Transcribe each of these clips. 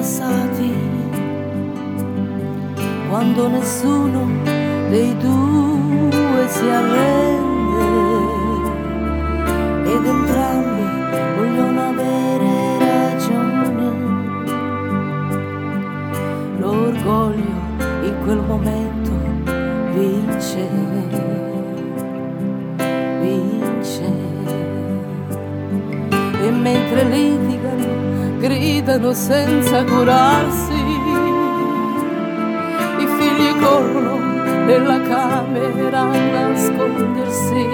passati, quando nessuno dei due si arrende ed entrambi vogliono avere ragione. L'orgoglio in quel momento vince, e mentre litigano gridano senza curarsi, i figli corrono nella camera a nascondersi,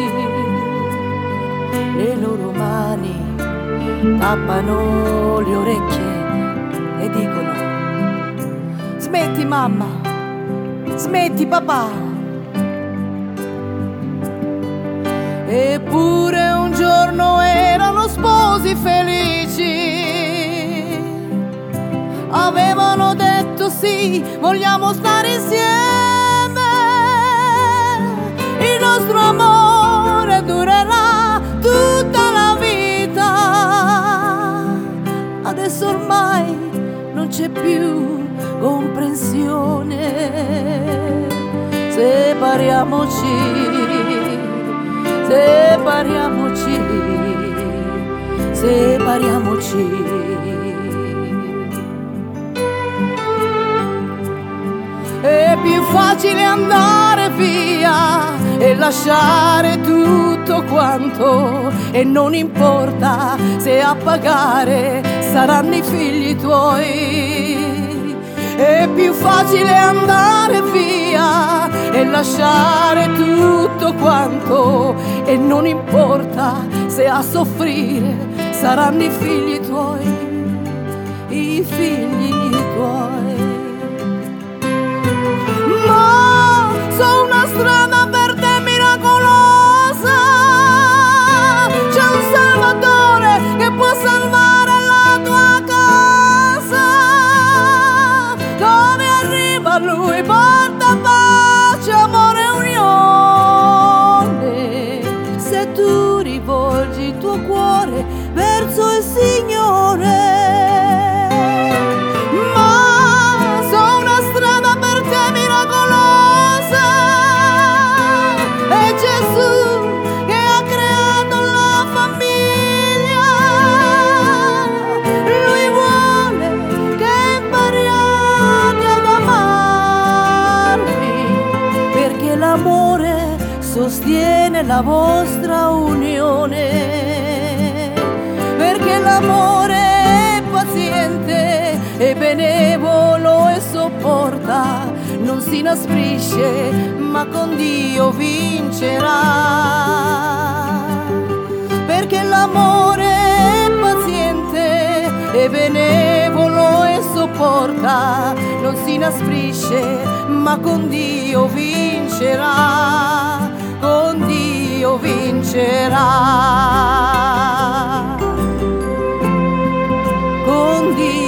le loro mani tappano le orecchie e dicono: smetti mamma, smetti papà. Eppure un giorno erano sposi felici, avevano detto sì, vogliamo stare insieme, il nostro amore durerà tutta la vita. Adesso ormai non c'è più comprensione, separiamoci, separiamoci, separiamoci. È più facile andare via e lasciare tutto quanto, e non importa se a pagare saranno i figli tuoi. È più facile andare via e lasciare tutto quanto, e non importa se a soffrire saranno i figli tuoi, i figli tuoi. Ma su una strada per te miracolosa c'è un Salvatore che può salvare la tua casa. Dove arriva lui porta pace, amore e unione, se tu rivolgi il tuo cuore verso il Signore. Ma su una strada per te miracolosa è Gesù che ha creato la famiglia. Lui vuole che impariate ad amarvi, perché l'amore sostiene la vostra unione, perché l'amore è paziente e benevolo e sopporta, non si inasprisce ma con Dio vincerà. Perché l'amore è paziente e benevolo e sopporta, non si inasprisce ma con Dio vincerà, con Dio vincerà, con Dio